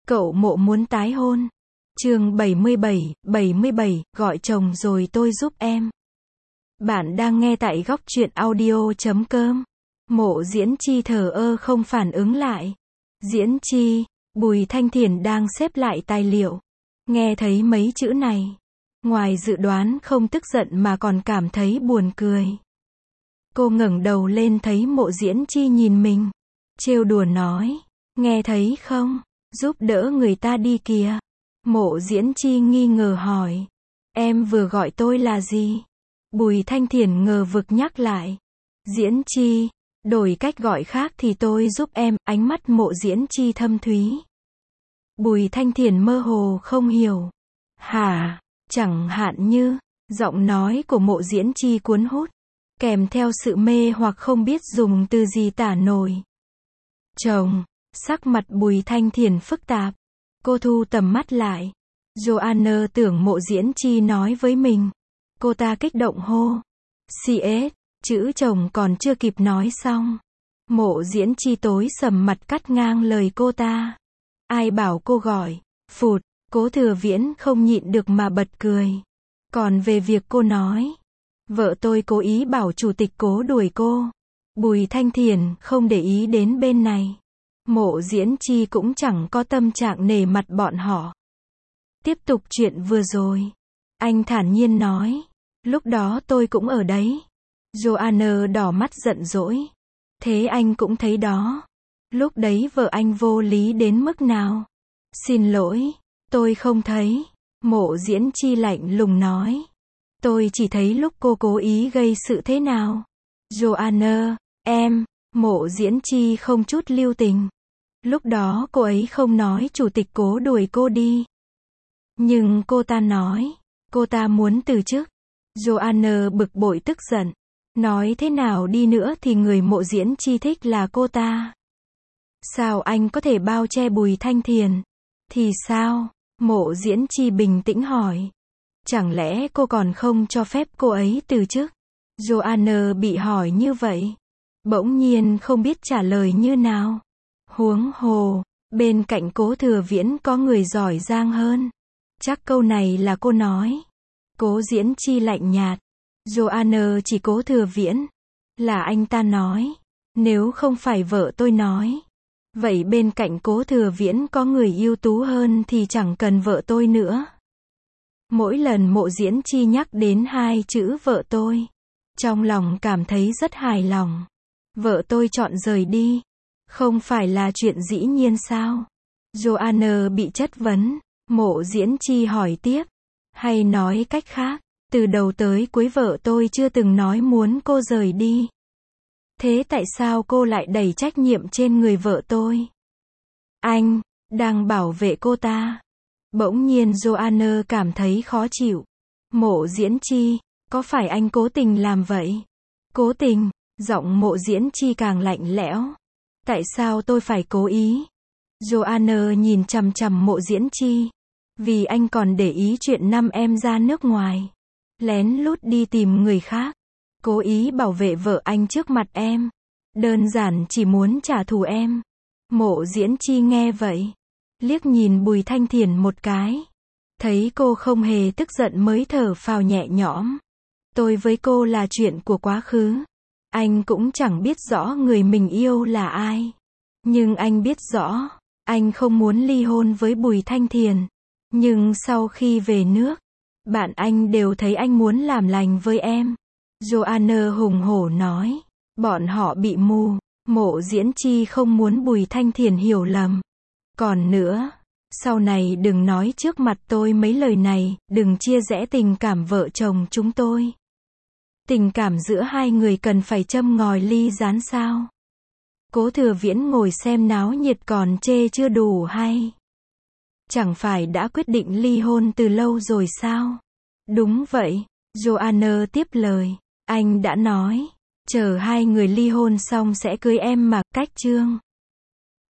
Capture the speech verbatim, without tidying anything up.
Cậu Mộ muốn tái hôn. Chương bảy mươi bảy, bảy mươi bảy, gọi chồng rồi tôi giúp em. Bạn đang nghe tại góc truyện audio chấm com. Mộ Diễn Chi thờ ơ không phản ứng lại. Diễn Chi, Bùi Thanh Thiển đang xếp lại tài liệu. Nghe thấy mấy chữ này, ngoài dự đoán không tức giận mà còn cảm thấy buồn cười. Cô ngẩng đầu lên thấy Mộ Diễn Chi nhìn mình, trêu đùa nói, nghe thấy không, giúp đỡ người ta đi kìa. Mộ Diễn Chi nghi ngờ hỏi, em vừa gọi tôi là gì? Bùi Thanh Thiển ngờ vực nhắc lại, Diễn Chi, đổi cách gọi khác thì tôi giúp em. Ánh mắt Mộ Diễn Chi thâm thúy. Bùi Thanh Thiển mơ hồ không hiểu. Hả, chẳng hạn như, giọng nói của Mộ Diễn Chi cuốn hút, kèm theo sự mê hoặc không biết dùng từ gì tả nổi. Chồng, sắc mặt Bùi Thanh Thiển phức tạp. Cô thu tầm mắt lại. Joanna tưởng Mộ Diễn Chi nói với mình. Cô ta kích động hô. xê ét, chữ chồng còn chưa kịp nói xong. Mộ Diễn Chi tối sầm mặt cắt ngang lời cô ta. Ai bảo cô gọi, phụt, Cố Thừa Viễn không nhịn được mà bật cười. Còn về việc cô nói, vợ tôi cố ý bảo chủ tịch Cố đuổi cô. Bùi Thanh Thiển không để ý đến bên này. Mộ Diễn Chi cũng chẳng có tâm trạng nể mặt bọn họ. Tiếp tục chuyện vừa rồi. Anh thản nhiên nói. Lúc đó tôi cũng ở đấy. Joanna đỏ mắt giận dỗi. Thế anh cũng thấy đó. Lúc đấy vợ anh vô lý đến mức nào? Xin lỗi, tôi không thấy. Mộ Diễn Chi lạnh lùng nói. Tôi chỉ thấy lúc cô cố ý gây sự thế nào. Joanna, em, Mộ Diễn Chi không chút lưu tình. Lúc đó cô ấy không nói chủ tịch Cố đuổi cô đi. Nhưng cô ta nói, cô ta muốn từ chức. Joanna bực bội tức giận. Nói thế nào đi nữa thì người Mộ Diễn Chi thích là cô ta. Sao anh có thể bao che Bùi Thanh Thiển? Thì sao? Mộ Diễn Chi bình tĩnh hỏi. Chẳng lẽ cô còn không cho phép cô ấy từ chức? Joanna bị hỏi như vậy, bỗng nhiên không biết trả lời như nào. Huống hồ, bên cạnh Cố Thừa Viễn có người giỏi giang hơn. Chắc câu này là cô nói. Cố Diễn Chi lạnh nhạt. Joanna chỉ Cố Thừa Viễn. Là anh ta nói. Nếu không phải vợ tôi nói. Vậy bên cạnh Cố Thừa Viễn có người ưu tú hơn thì chẳng cần vợ tôi nữa. Mỗi lần Mộ Diễn Chi nhắc đến hai chữ vợ tôi, trong lòng cảm thấy rất hài lòng. Vợ tôi chọn rời đi. Không phải là chuyện dĩ nhiên sao? Joanna bị chất vấn. Mộ Diễn Chi hỏi tiếp. Hay nói cách khác, từ đầu tới cuối vợ tôi chưa từng nói muốn cô rời đi. Thế tại sao cô lại đẩy trách nhiệm trên người vợ tôi? Anh đang bảo vệ cô ta. Bỗng nhiên Joanna cảm thấy khó chịu. Mộ Diễn Chi, có phải anh cố tình làm vậy? Cố tình? Giọng Mộ Diễn Chi càng lạnh lẽo. Tại sao tôi phải cố ý? Joanna nhìn chằm chằm Mộ Diễn Chi. Vì anh còn để ý chuyện năm em ra nước ngoài. Lén lút đi tìm người khác. Cố ý bảo vệ vợ anh trước mặt em. Đơn giản chỉ muốn trả thù em. Mộ Diễn Chi nghe vậy, liếc nhìn Bùi Thanh Thiển một cái. Thấy cô không hề tức giận mới thở phào nhẹ nhõm. Tôi với cô là chuyện của quá khứ. Anh cũng chẳng biết rõ người mình yêu là ai. Nhưng anh biết rõ, anh không muốn ly hôn với Bùi Thanh Thiển. Nhưng sau khi về nước, bạn anh đều thấy anh muốn làm lành với em. Joanna hùng hổ nói. Bọn họ bị mù. Mộ Diễn Chi không muốn Bùi Thanh Thiển hiểu lầm. Còn nữa, sau này đừng nói trước mặt tôi mấy lời này, đừng chia rẽ tình cảm vợ chồng chúng tôi. Tình cảm giữa hai người cần phải châm ngòi ly rán sao? Cố Thừa Viễn ngồi xem náo nhiệt còn chê chưa đủ hay? Chẳng phải đã quyết định ly hôn từ lâu rồi sao? Đúng vậy, Joanna tiếp lời. Anh đã nói, chờ hai người ly hôn xong sẽ cưới em mà. Cách chương